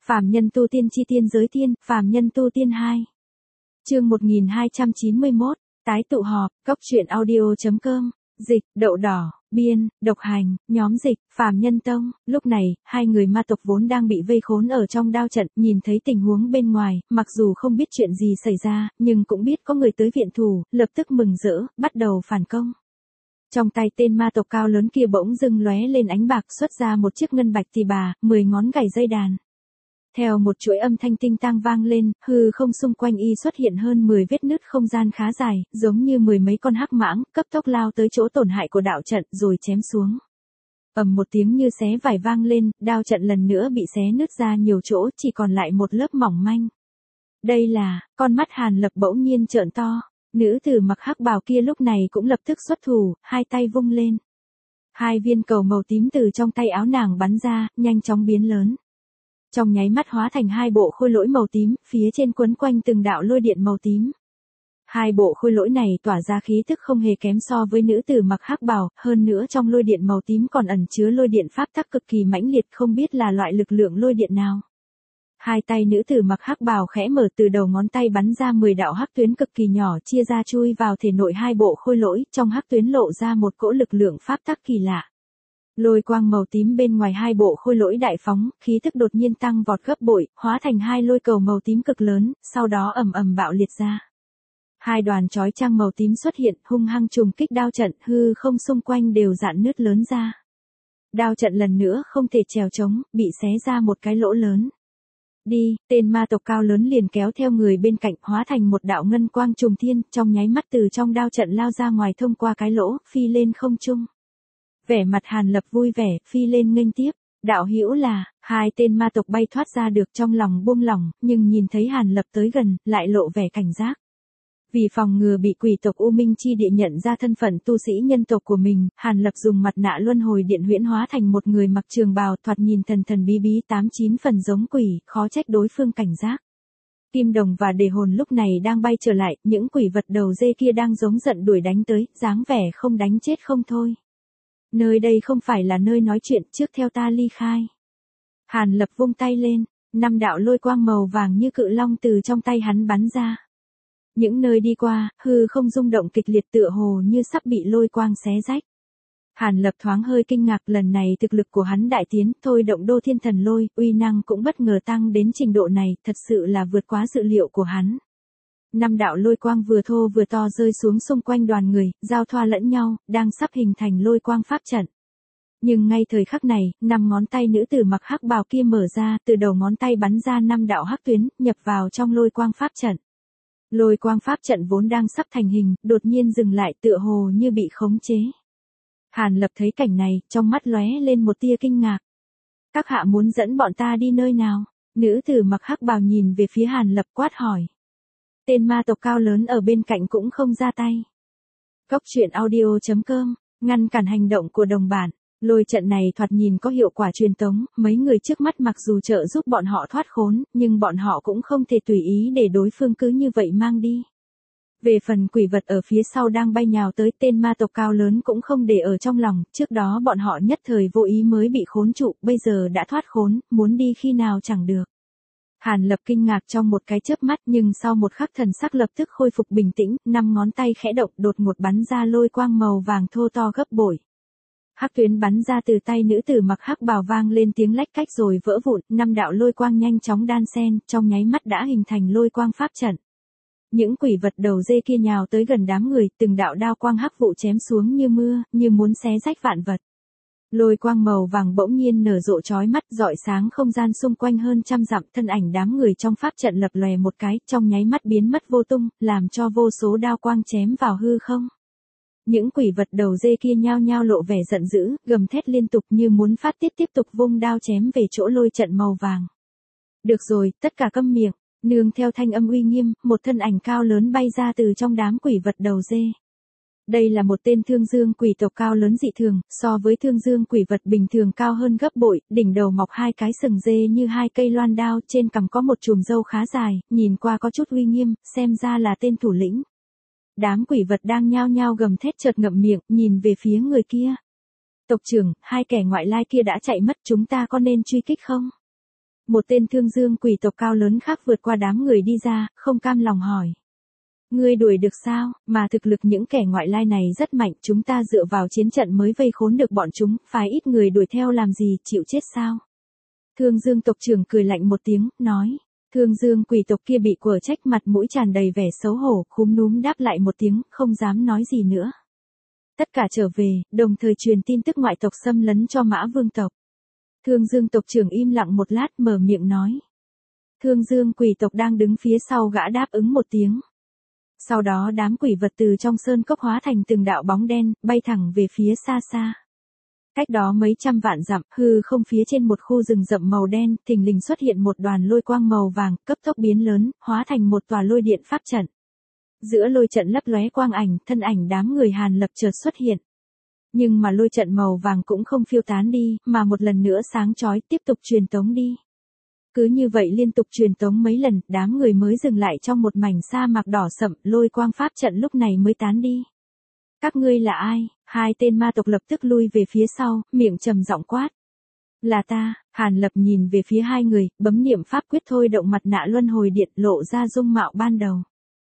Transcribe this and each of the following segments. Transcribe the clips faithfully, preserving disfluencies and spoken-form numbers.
Phàm nhân tu tiên chi tiên giới tiên, phàm nhân tu tiên hai. Chương một nghìn hai trăm chín mươi mốt, tái tụ họp, cốc truyện audio.com, dịch, đậu đỏ, biên, độc hành, nhóm dịch, phàm nhân tông. Lúc này, hai người ma tộc vốn đang bị vây khốn ở trong đao trận, nhìn thấy tình huống bên ngoài, mặc dù không biết chuyện gì xảy ra, nhưng cũng biết có người tới viện thủ, lập tức mừng rỡ, bắt đầu phản công. Trong tay tên ma tộc cao lớn kia bỗng dưng lóe lên ánh bạc, xuất ra một chiếc ngân bạch tỳ bà, mười ngón gảy dây đàn. Theo một chuỗi âm thanh tinh tang vang lên, hư không xung quanh y xuất hiện hơn mười vết nứt không gian khá dài, giống như mười mấy con hắc mãng, cấp tốc lao tới chỗ tổn hại của đạo trận rồi chém xuống. Ầm một tiếng như xé vải vang lên, đao trận lần nữa bị xé nứt ra nhiều chỗ, chỉ còn lại một lớp mỏng manh. Đây là, con mắt Hàn Lập bỗng nhiên trợn to, nữ tử mặc hắc bào kia lúc này cũng lập tức xuất thủ, hai tay vung lên. Hai viên cầu màu tím từ trong tay áo nàng bắn ra, nhanh chóng biến lớn. Trong nháy mắt hóa thành hai bộ khôi lỗi màu tím, phía trên quấn quanh từng đạo lôi điện màu tím. Hai bộ khôi lỗi này tỏa ra khí tức không hề kém so với nữ tử mặc hắc bào, hơn nữa trong lôi điện màu tím còn ẩn chứa lôi điện pháp tắc cực kỳ mãnh liệt, không biết là loại lực lượng lôi điện nào. Hai tay nữ tử mặc hắc bào khẽ mở, từ đầu ngón tay bắn ra mười đạo hắc tuyến cực kỳ nhỏ chia ra chui vào thể nội hai bộ khôi lỗi, trong hắc tuyến lộ ra một cỗ lực lượng pháp tắc kỳ lạ. Lôi quang màu tím bên ngoài hai bộ khôi lỗi đại phóng, khí tức đột nhiên tăng vọt gấp bội, hóa thành hai lôi cầu màu tím cực lớn, sau đó ầm ầm bạo liệt ra. Hai đoàn chói chang màu tím xuất hiện, hung hăng trùng kích đao trận, hư không xung quanh đều rạn nứt lớn ra. Đao trận lần nữa không thể trèo trống, bị xé ra một cái lỗ lớn. Đi, tên ma tộc cao lớn liền kéo theo người bên cạnh, hóa thành một đạo ngân quang trùng thiên, trong nháy mắt từ trong đao trận lao ra ngoài thông qua cái lỗ, phi lên không trung. Vẻ mặt Hàn Lập vui vẻ, phi lên nghênh tiếp. Đạo hữu là, hai tên ma tộc bay thoát ra được, trong lòng buông lỏng, nhưng nhìn thấy Hàn Lập tới gần, lại lộ vẻ cảnh giác. Vì phòng ngừa bị quỷ tộc U Minh Chi Địa nhận ra thân phận tu sĩ nhân tộc của mình, Hàn Lập dùng mặt nạ luân hồi điện huyễn hóa thành một người mặc trường bào, thoạt nhìn thần thần bí bí, tám chín phần giống quỷ, khó trách đối phương cảnh giác. Kim Đồng và Đề Hồn lúc này đang bay trở lại, những quỷ vật đầu dê kia đang giống giận đuổi đánh tới, dáng vẻ không đánh chết không thôi. Nơi đây không phải là nơi nói chuyện, trước theo ta ly khai. Hàn Lập vung tay lên, năm đạo lôi quang màu vàng như cự long từ trong tay hắn bắn ra. Những nơi đi qua, hư không rung động kịch liệt tựa hồ như sắp bị lôi quang xé rách. Hàn Lập thoáng hơi kinh ngạc, lần này thực lực của hắn đại tiến, thôi động đô thiên thần lôi, uy năng cũng bất ngờ tăng đến trình độ này, thật sự là vượt quá dự liệu của hắn. Năm đạo lôi quang vừa thô vừa to rơi xuống xung quanh đoàn người, giao thoa lẫn nhau, đang sắp hình thành lôi quang pháp trận. Nhưng ngay thời khắc này, năm ngón tay nữ tử mặc hắc bào kia mở ra, từ đầu ngón tay bắn ra năm đạo hắc tuyến, nhập vào trong lôi quang pháp trận. Lôi quang pháp trận vốn đang sắp thành hình, đột nhiên dừng lại, tựa hồ như bị khống chế. Hàn Lập thấy cảnh này, trong mắt lóe lên một tia kinh ngạc. Các hạ muốn dẫn bọn ta đi nơi nào? Nữ tử mặc hắc bào nhìn về phía Hàn Lập quát hỏi. Tên ma tộc cao lớn ở bên cạnh cũng không ra tay. Cốc truyện audio.com, ngăn cản hành động của đồng bản. Lôi trận này thoạt nhìn có hiệu quả truyền tống, mấy người trước mắt mặc dù trợ giúp bọn họ thoát khốn, nhưng bọn họ cũng không thể tùy ý để đối phương cứ như vậy mang đi. Về phần quỷ vật ở phía sau đang bay nhào tới, tên ma tộc cao lớn cũng không để ở trong lòng, trước đó bọn họ nhất thời vô ý mới bị khốn trụ, bây giờ đã thoát khốn, muốn đi khi nào chẳng được. Hàn Lập kinh ngạc trong một cái chớp mắt, nhưng sau một khắc thần sắc lập tức khôi phục bình tĩnh, năm ngón tay khẽ động, đột ngột bắn ra lôi quang màu vàng thô to gấp bội. Hắc tuyến bắn ra từ tay nữ tử mặc hắc bào vang lên tiếng lách cách rồi vỡ vụn, năm đạo lôi quang nhanh chóng đan xen, trong nháy mắt đã hình thành lôi quang pháp trận. Những quỷ vật đầu dê kia nhào tới gần đám người, từng đạo đao quang hắc vụ chém xuống như mưa, như muốn xé rách vạn vật. Lôi quang màu vàng bỗng nhiên nở rộ chói mắt, rọi sáng không gian xung quanh hơn trăm dặm, thân ảnh đám người trong pháp trận lập lòe một cái, trong nháy mắt biến mất vô tung, làm cho vô số đao quang chém vào hư không. Những quỷ vật đầu dê kia nhao nhao lộ vẻ giận dữ, gầm thét liên tục như muốn phát tiết, tiếp tục vung đao chém về chỗ lôi trận màu vàng. Được rồi, tất cả câm miệng, nương theo thanh âm uy nghiêm, một thân ảnh cao lớn bay ra từ trong đám quỷ vật đầu dê. Đây là một tên thương dương quỷ tộc cao lớn dị thường, so với thương dương quỷ vật bình thường cao hơn gấp bội, đỉnh đầu mọc hai cái sừng dê như hai cây loan đao, trên cằm có một chùm râu khá dài, nhìn qua có chút uy nghiêm, xem ra là tên thủ lĩnh. Đám quỷ vật đang nhao nhao gầm thét chợt ngậm miệng, nhìn về phía người kia. Tộc trưởng, hai kẻ ngoại lai kia đã chạy mất, chúng ta có nên truy kích không? Một tên thương dương quỷ tộc cao lớn khác vượt qua đám người đi ra, không cam lòng hỏi. Ngươi đuổi được sao, mà thực lực những kẻ ngoại lai này rất mạnh, chúng ta dựa vào chiến trận mới vây khốn được bọn chúng, phải ít người đuổi theo làm gì, chịu chết sao? Thương dương tộc trưởng cười lạnh một tiếng, nói. Thương dương quỷ tộc kia bị quở trách, mặt mũi tràn đầy vẻ xấu hổ, khúm núm đáp lại một tiếng, không dám nói gì nữa. Tất cả trở về, đồng thời truyền tin tức ngoại tộc xâm lấn cho Mã Vương tộc. Thương dương tộc trưởng im lặng một lát mở miệng nói. Thương dương quỷ tộc đang đứng phía sau gã đáp ứng một tiếng. Sau đó đám quỷ vật từ trong sơn cốc hóa thành từng đạo bóng đen, bay thẳng về phía xa xa. Cách đó mấy trăm vạn dặm, hư không phía trên một khu rừng rậm màu đen, thình lình xuất hiện một đoàn lôi quang màu vàng, cấp tốc biến lớn, hóa thành một tòa lôi điện pháp trận. Giữa lôi trận lấp lóe quang ảnh, thân ảnh đám người Hàn Lập chợt xuất hiện. Nhưng mà lôi trận màu vàng cũng không phiêu tán đi, mà một lần nữa sáng chói tiếp tục truyền tống đi. Cứ như vậy liên tục truyền tống mấy lần, đám người mới dừng lại trong một mảnh sa mạc đỏ sậm, lôi quang pháp trận lúc này mới tán đi. Các ngươi là ai? Hai tên ma tộc lập tức lui về phía sau, miệng trầm giọng quát. Là ta. Hàn Lập nhìn về phía hai người, bấm niệm pháp quyết thôi động mặt nạ luân hồi điện, lộ ra dung mạo ban đầu.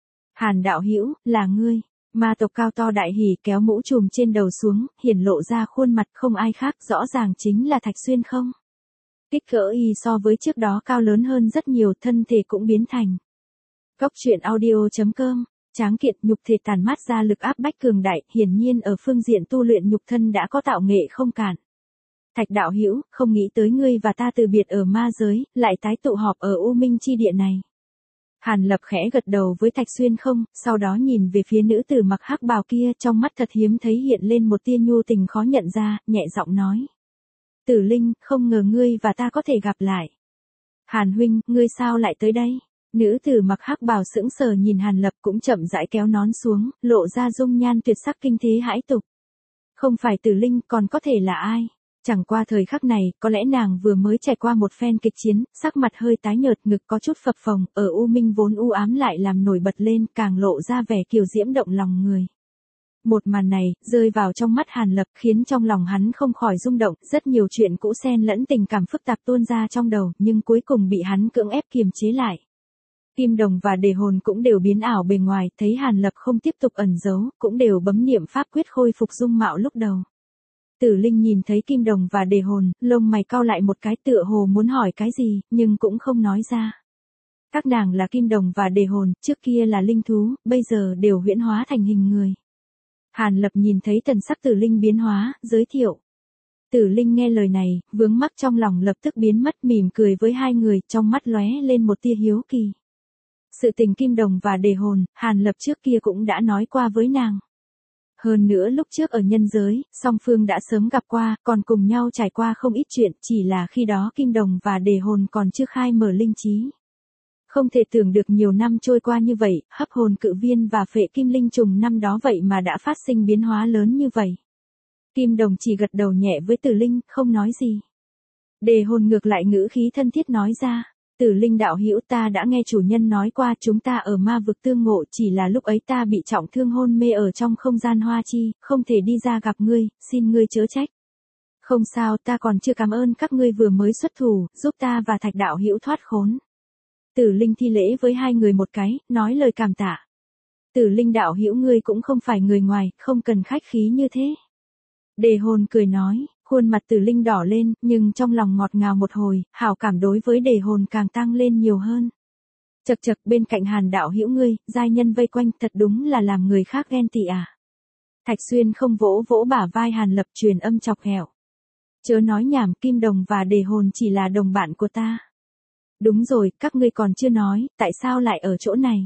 Hàn đạo hữu, là ngươi. Ma tộc cao to đại hỉ kéo mũ trùm trên đầu xuống, hiển lộ ra khuôn mặt không ai khác, rõ ràng chính là Thạch Xuyên không. Kích cỡ y so với trước đó cao lớn hơn rất nhiều, thân thể cũng biến thành. Góc truyện audio chấm com, tráng kiện nhục thể tàn mát ra lực áp bách cường đại, hiển nhiên ở phương diện tu luyện nhục thân đã có tạo nghệ không cản. Thạch đạo hữu, không nghĩ tới ngươi và ta từ biệt ở ma giới, lại tái tụ họp ở U Minh chi địa này. Hàn Lập khẽ gật đầu với Thạch Xuyên không, sau đó nhìn về phía nữ tử mặc hắc bào kia, trong mắt thật hiếm thấy hiện lên một tia nhu tình khó nhận ra, nhẹ giọng nói. Tử Linh, không ngờ ngươi và ta có thể gặp lại. Hàn huynh, ngươi sao lại tới đây? Nữ tử mặc hắc bào sững sờ nhìn Hàn Lập cũng chậm rãi kéo nón xuống, lộ ra dung nhan tuyệt sắc kinh thế hãi tục. Không phải Tử Linh còn có thể là ai? Chẳng qua thời khắc này, có lẽ nàng vừa mới trải qua một phen kịch chiến, sắc mặt hơi tái nhợt, ngực có chút phập phồng, ở U Minh vốn u ám lại làm nổi bật lên, càng lộ ra vẻ kiều diễm động lòng người. Một màn này, rơi vào trong mắt Hàn Lập, khiến trong lòng hắn không khỏi rung động, rất nhiều chuyện cũ xen lẫn tình cảm phức tạp tuôn ra trong đầu, nhưng cuối cùng bị hắn cưỡng ép kiềm chế lại. Kim Đồng và Đề Hồn cũng đều biến ảo bề ngoài, thấy Hàn Lập không tiếp tục ẩn giấu, cũng đều bấm niệm pháp quyết khôi phục dung mạo lúc đầu. Tử Linh nhìn thấy Kim Đồng và Đề Hồn, lông mày cau lại một cái, tựa hồ muốn hỏi cái gì, nhưng cũng không nói ra. Các nàng là Kim Đồng và Đề Hồn, trước kia là linh thú, bây giờ đều huyễn hóa thành hình người. Hàn Lập nhìn thấy thần sắc Tử Linh biến hóa, giới thiệu. Tử Linh nghe lời này, vướng mắc trong lòng lập tức biến mất, mỉm cười với hai người, trong mắt lóe lên một tia hiếu kỳ. Sự tình Kim Đồng và Đề Hồn, Hàn Lập trước kia cũng đã nói qua với nàng. Hơn nữa lúc trước ở nhân giới, song phương đã sớm gặp qua, còn cùng nhau trải qua không ít chuyện, chỉ là khi đó Kim Đồng và Đề Hồn còn chưa khai mở linh trí. Không thể tưởng được nhiều năm trôi qua như vậy, hấp hồn cự viên và phệ kim linh trùng năm đó vậy mà đã phát sinh biến hóa lớn như vậy. Kim Đồng chỉ gật đầu nhẹ với Tử Linh, không nói gì. Đề Hồn ngược lại ngữ khí thân thiết nói ra. Tử Linh đạo hữu, ta đã nghe chủ nhân nói qua chúng ta ở ma vực tương ngộ, chỉ là lúc ấy ta bị trọng thương hôn mê ở trong không gian hoa chi, không thể đi ra gặp ngươi, xin ngươi chớ trách. Không sao, ta còn chưa cảm ơn các ngươi vừa mới xuất thủ, giúp ta và Thạch đạo hữu thoát khốn. Tử Linh thi lễ với hai người một cái, nói lời cảm tạ. Tử Linh đạo hữu, ngươi cũng không phải người ngoài, không cần khách khí như thế. Đề Hồn cười nói. Khuôn mặt Tử Linh đỏ lên, nhưng trong lòng ngọt ngào một hồi, hảo cảm đối với Đề Hồn càng tăng lên nhiều hơn. Chậc chậc, bên cạnh Hàn đạo hữu ngươi, giai nhân vây quanh, thật đúng là làm người khác ghen tị à. Thạch Xuyên không vỗ vỗ bả vai Hàn Lập, truyền âm chọc ghẹo. Chớ nói nhảm, Kim Đồng và Đề Hồn chỉ là đồng bạn của ta. Đúng rồi, các ngươi còn chưa nói, tại sao lại ở chỗ này?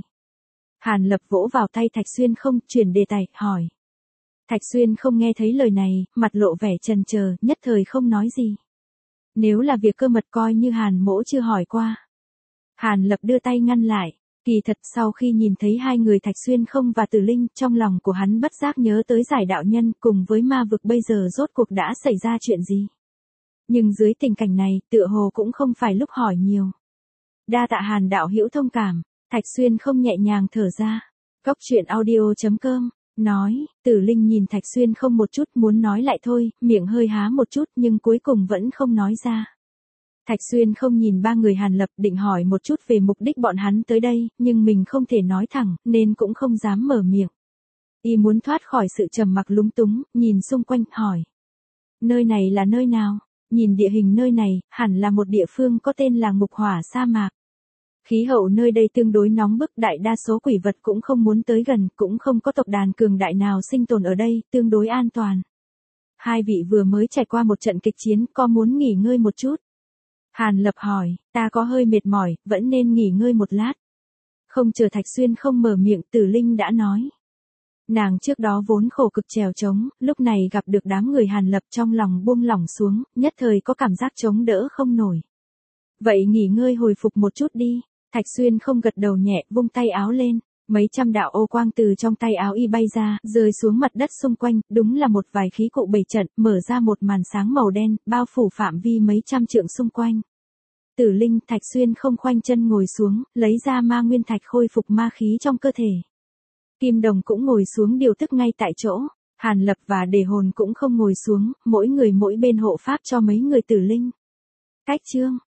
Hàn Lập vỗ vào tay Thạch Xuyên không, chuyển đề tài, hỏi. Thạch Xuyên không nghe thấy lời này, mặt lộ vẻ chần chờ, nhất thời không nói gì. Nếu là việc cơ mật coi như Hàn mỗ chưa hỏi qua. Hàn Lập đưa tay ngăn lại, kỳ thật sau khi nhìn thấy hai người Thạch Xuyên không và Tử Linh, trong lòng của hắn bất giác nhớ tới giải đạo nhân cùng với ma vực bây giờ rốt cuộc đã xảy ra chuyện gì. Nhưng dưới tình cảnh này, tựa hồ cũng không phải lúc hỏi nhiều. Đa tạ Hàn đạo hữu thông cảm, Thạch Xuyên không nhẹ nhàng thở ra. Góc truyện audio chấm com nói, Tử Linh nhìn Thạch Xuyên không một chút muốn nói lại thôi, miệng hơi há một chút nhưng cuối cùng vẫn không nói ra. Thạch Xuyên không nhìn ba người Hàn Lập, định hỏi một chút về mục đích bọn hắn tới đây, nhưng mình không thể nói thẳng, nên cũng không dám mở miệng. Y muốn thoát khỏi sự trầm mặc lúng túng, nhìn xung quanh, hỏi. Nơi này là nơi nào? Nhìn địa hình nơi này, hẳn là một địa phương có tên là Ngục Hỏa sa mạc. Khí hậu nơi đây tương đối nóng bức, đại đa số quỷ vật cũng không muốn tới gần, cũng không có tộc đàn cường đại nào sinh tồn ở đây, tương đối an toàn. Hai vị vừa mới trải qua một trận kịch chiến, có muốn nghỉ ngơi một chút? Hàn Lập hỏi, ta có hơi mệt mỏi, vẫn nên nghỉ ngơi một lát. Không chờ Thạch Xuyên không mở miệng, Tử Linh đã nói. Nàng trước đó vốn khổ cực trèo trống, lúc này gặp được đám người Hàn Lập trong lòng buông lỏng xuống, nhất thời có cảm giác chống đỡ không nổi. Vậy nghỉ ngơi hồi phục một chút đi. Thạch Xuyên không gật đầu nhẹ, vung tay áo lên. Mấy trăm đạo ô quang từ trong tay áo y bay ra, rơi xuống mặt đất xung quanh, đúng là một vài khí cụ bày trận, mở ra một màn sáng màu đen, bao phủ phạm vi mấy trăm trượng xung quanh. Tử Linh, Thạch Xuyên không khoanh chân ngồi xuống, lấy ra ma nguyên thạch khôi phục ma khí trong cơ thể. Kim Đồng cũng ngồi xuống điều tức ngay tại chỗ, Hàn Lập và Đề Hồn cũng không ngồi xuống, mỗi người mỗi bên hộ pháp cho mấy người Tử Linh. Cách chương